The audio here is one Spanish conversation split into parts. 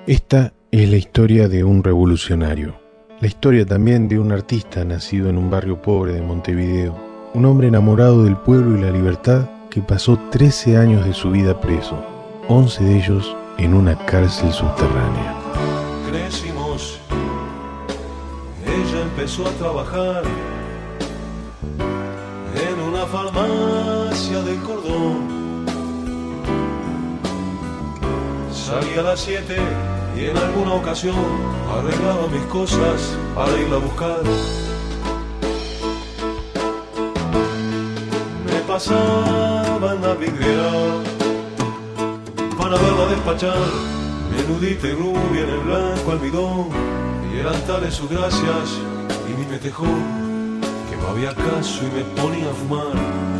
Esta es la historia de un revolucionario, la historia también de un artista nacido en un barrio pobre de Montevideo, un hombre enamorado del pueblo y la libertad que pasó 13 años de su vida preso, 11 de ellos en una cárcel subterránea. Crecimos, ella empezó a trabajar en una farmacia del Cordón. Salí a las 7 y en alguna ocasión arreglaba mis cosas para irla a buscar. Me pasaba en la vidriera para verla despachar, menudita y rubia en el blanco almidón, y eran tales sus gracias y ni me dejó que no había caso y me ponía a fumar.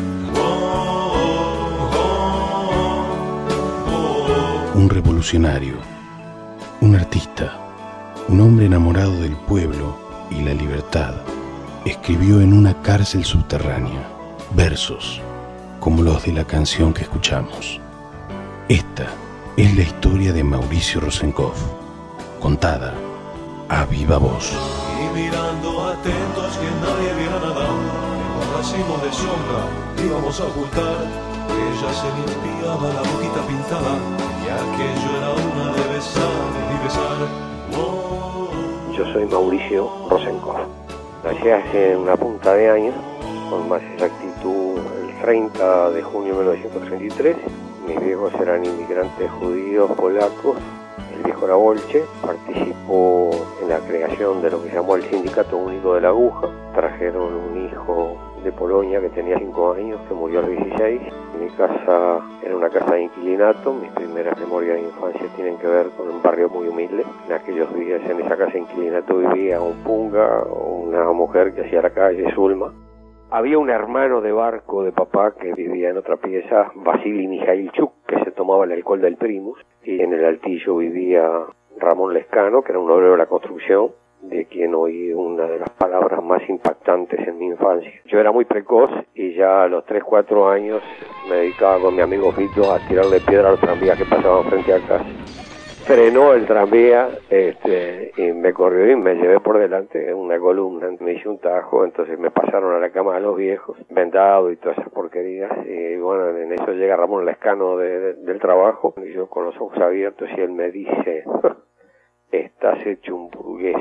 Un revolucionario, un artista, un hombre enamorado del pueblo y la libertad, escribió en una cárcel subterránea versos como los de la canción que escuchamos. Esta es la historia de Mauricio Rosenkopf, contada a viva voz. Y mirando atentos que nadie viera nada, en los racimos de sombra íbamos a ocultar. Ella se limpiaba la boquita pintada y aquello era una de besar y besar. Oh, Yo soy Mauricio Rosenkopf. Nací hace una punta de años, con más exactitud el 30 de junio de 1933. Mis viejos eran inmigrantes judíos polacos. El viejo era bolche, participó en la creación de lo que se llamó el Sindicato Único de la Aguja. Trajeron un hijo de Polonia que tenía 5 años, que murió a los 16. Mi casa era una casa de inquilinato. Mis primeras memorias de infancia tienen que ver con un barrio muy humilde. En aquellos días en esa casa de inquilinato vivía un punga, una mujer que hacía la calle, Zulma. Había un hermano de barco de papá que vivía en otra pieza, Vasily Mijailchuk, que se tomaba el alcohol del Primus, y en el altillo vivía Ramón Lescano, que era un obrero de la construcción, de quien oí una de las palabras más impactantes en mi infancia. Yo era muy precoz y ya a los 3-4 años me dedicaba con mi amigo Fito a tirarle piedra a los tranvías que pasaban frente a casa. Frenó el tranvía y me corrió y me llevé por delante en una columna, me hice un tajo, entonces me pasaron a la cama de los viejos, vendado y todas esas porquerías, y bueno, en eso llega Ramón Lescano del trabajo, y yo con los ojos abiertos y él me dice: estás hecho un burgués,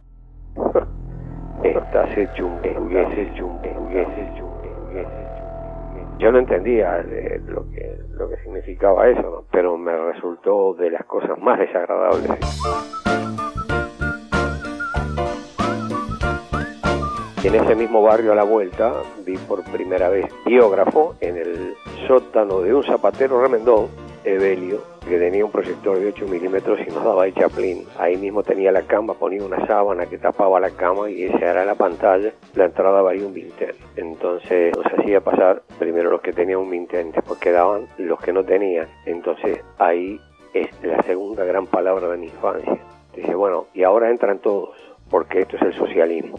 estás hecho un burgués, hecho un burgués, hecho un burgués. Yo no entendía lo que significaba eso, ¿no? Pero me resultó de las cosas más desagradables. En ese mismo barrio a la vuelta vi por primera vez Biógrafo en el sótano de un zapatero remendón, Evelio, que tenía un proyector de 8 milímetros y nos daba el Chaplin. Ahí mismo tenía la cama, ponía una sábana que tapaba la cama y esa era la pantalla. La entrada valía un vintén. Entonces nos hacía pasar primero los que tenían un vintén, después quedaban los que no tenían. Entonces ahí es la segunda gran palabra de mi infancia. Dice, bueno, y ahora entran todos, porque esto es el socialismo.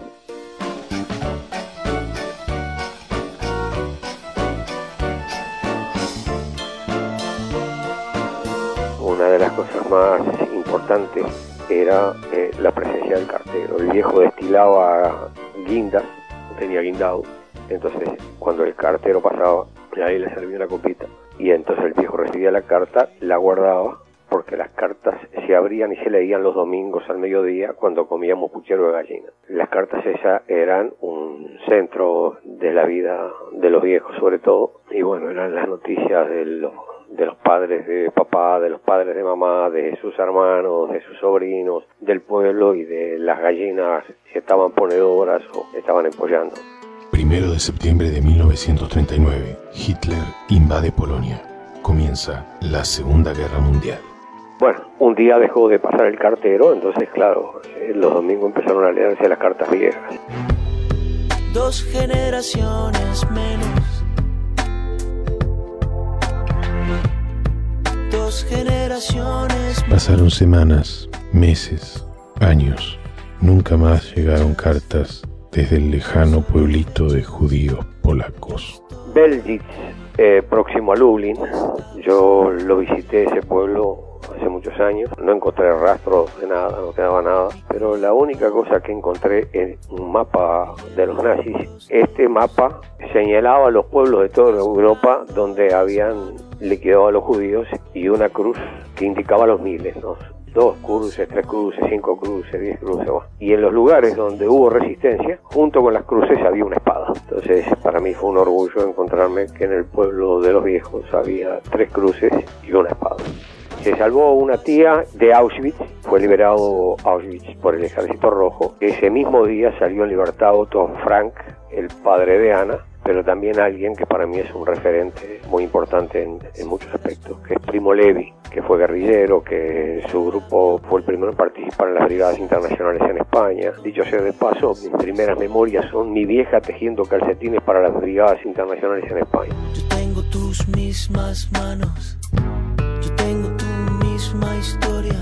Una de las cosas más importantes era la presencia del cartero. El viejo destilaba guindas, tenía guindado, entonces cuando el cartero pasaba, ahí le servía una copita, y entonces el viejo recibía la carta, la guardaba, porque las cartas se abrían y se leían los domingos al mediodía cuando comíamos puchero de gallina. Las cartas esas eran un centro de la vida de los viejos sobre todo, y bueno, eran las noticias de los padres de papá, de los padres de mamá, de sus hermanos, de sus sobrinos, del pueblo y de las gallinas si estaban ponedoras o estaban empollando. 1 de septiembre de 1939, Hitler invade Polonia. Comienza la Segunda Guerra Mundial. Bueno, un día dejó de pasar el cartero, entonces claro, los domingos empezaron a leerse las cartas viejas. 2 generaciones menos. 2 generaciones. Pasaron semanas, meses, años. Nunca más llegaron cartas desde el lejano pueblito de judíos polacos. Belzec, próximo a Lublin. Yo lo visité ese pueblo hace muchos años. No encontré rastros de nada, no quedaba nada, pero la única cosa que encontré es un mapa de los nazis. Este mapa señalaba los pueblos de toda Europa donde habían liquidado a los judíos y una cruz que indicaba los miles, ¿no? 2 cruces, 3 cruces, 5 cruces, 10 cruces. Y en los lugares donde hubo resistencia, junto con las cruces había una espada. Entonces, para mí fue un orgullo encontrarme que en el pueblo de los viejos había 3 cruces y una espada. Se salvó una tía de Auschwitz, fue liberado Auschwitz por el Ejército Rojo. Ese mismo día salió en libertad Otto Frank, el padre de Ana, pero también alguien que para mí es un referente muy importante en muchos aspectos, que es Primo Levi, que fue guerrillero, que su grupo fue el primero en participar en las brigadas internacionales en España. Dicho sea de paso, mis primeras memorias son mi vieja tejiendo calcetines para las brigadas internacionales en España. Yo tengo tus mismas manos, yo tengo tu misma historia.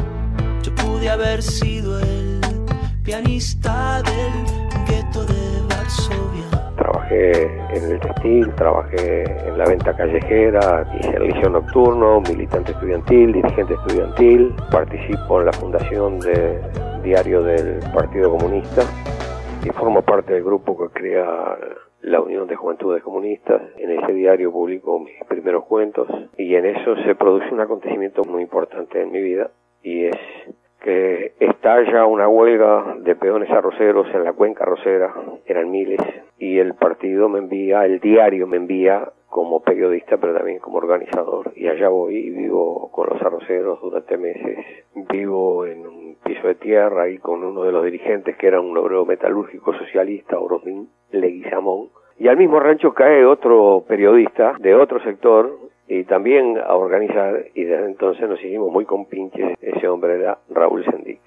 Yo pude haber sido el pianista del gueto de Varsovia. Trabajé en el textil, trabajé en la venta callejera, hice el liceo nocturno, militante estudiantil, dirigente estudiantil, participo en la fundación del diario del Partido Comunista y formo parte del grupo que crea la Unión de Juventudes Comunistas. En ese diario publico mis primeros cuentos y en eso se produce un acontecimiento muy importante en mi vida y es que estalla una huelga de peones arroceros en la cuenca arrocera, eran miles, y el partido me envía, el diario me envía como periodista, pero también como organizador, y allá voy y vivo con los arroceros durante meses. Vivo en un piso de tierra ahí con uno de los dirigentes que era un obrero metalúrgico socialista, Orozmín Leguizamón, y al mismo rancho cae otro periodista de otro sector, y también a organizar, y desde entonces nos seguimos muy compinches. Ese hombre era Raúl Sendic.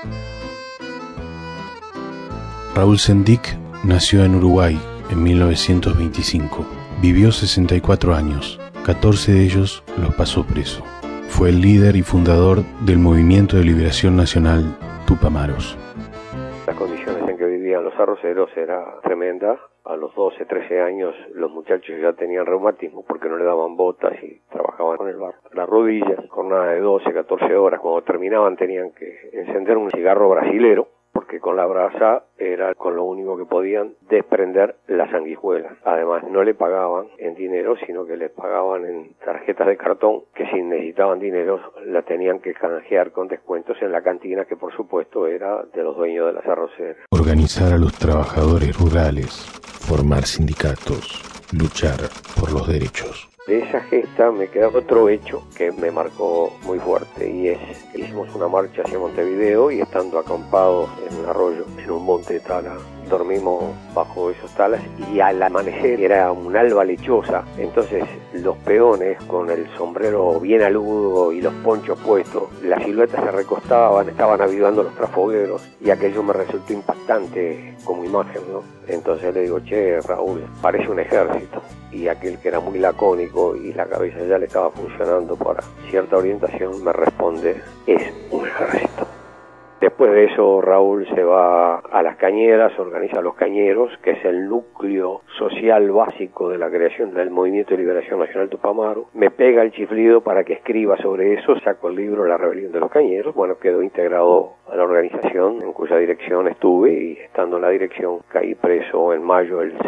Raúl Sendic nació en Uruguay en 1925. Vivió 64 años, 14 de ellos los pasó preso. Fue el líder y fundador del Movimiento de Liberación Nacional Tupamaros. Las condiciones en que vivían los arroceros era tremenda. A los 12, 13 años los muchachos ya tenían reumatismo porque no le daban botas y trabajaban con el barro. Las rodillas, jornada de 12, 14 horas, cuando terminaban tenían que encender un cigarro brasilero porque con la brasa era con lo único que podían desprender las sanguijuelas. Además no le pagaban en dinero, sino que les pagaban en tarjetas de cartón, que si necesitaban dinero la tenían que canjear con descuentos en la cantina, que por supuesto era de los dueños de las arroceras. Organizar a los trabajadores rurales, formar sindicatos, luchar por los derechos. De esa gesta me queda otro hecho que me marcó muy fuerte, y es que hicimos una marcha hacia Montevideo y estando acampados en un arroyo, en un monte de tala, dormimos bajo esos talas y al amanecer era un alba lechosa. Entonces los peones con el sombrero bien aludo y los ponchos puestos, las siluetas se recostaban, estaban avivando los trafogueros y aquello me resultó impactante como imagen, ¿no? Entonces le digo, che, Raúl, parece un ejército. Y aquel que era muy lacónico y la cabeza ya le estaba funcionando para cierta orientación me responde, es un ejército. Después de eso Raúl se va a las cañeras, organiza los cañeros, que es el núcleo social básico de la creación del Movimiento de Liberación Nacional Tupamaros. Me pega el chiflido para que escriba sobre eso, saco el libro La Rebelión de los Cañeros. Bueno, quedó integrado a la organización en cuya dirección estuve, y estando en la dirección caí preso en mayo del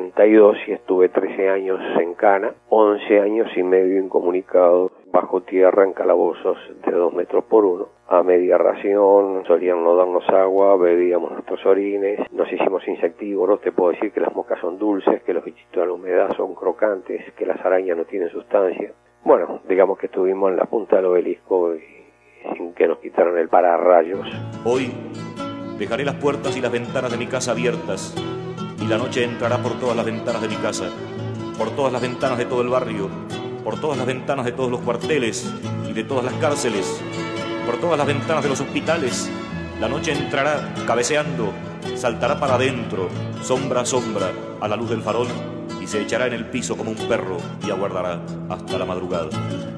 72 y estuve 13 años en cana, 11 años y medio incomunicado bajo tierra en calabozos de 2 metros por 1. A media ración, solían no darnos agua, bebíamos nuestros orines, nos hicimos insectívoros. Te puedo decir que las moscas son dulces, que los bichitos de la humedad son crocantes, que las arañas no tienen sustancia. Bueno, digamos que estuvimos en la punta del obelisco y sin que nos quitaran el pararrayos. Hoy dejaré las puertas y las ventanas de mi casa abiertas, y la noche entrará por todas las ventanas de mi casa, por todas las ventanas de todo el barrio, por todas las ventanas de todos los cuarteles y de todas las cárceles, por todas las ventanas de los hospitales. La noche entrará cabeceando, saltará para adentro, sombra a sombra, a la luz del farol, y se echará en el piso como un perro y aguardará hasta la madrugada.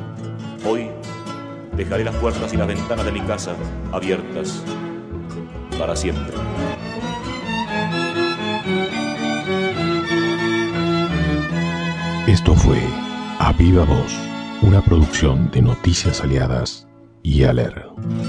Hoy dejaré las puertas y las ventanas de mi casa abiertas para siempre. Esto fue A Viva Voz, Una producción de Noticias Aliadas y Aler.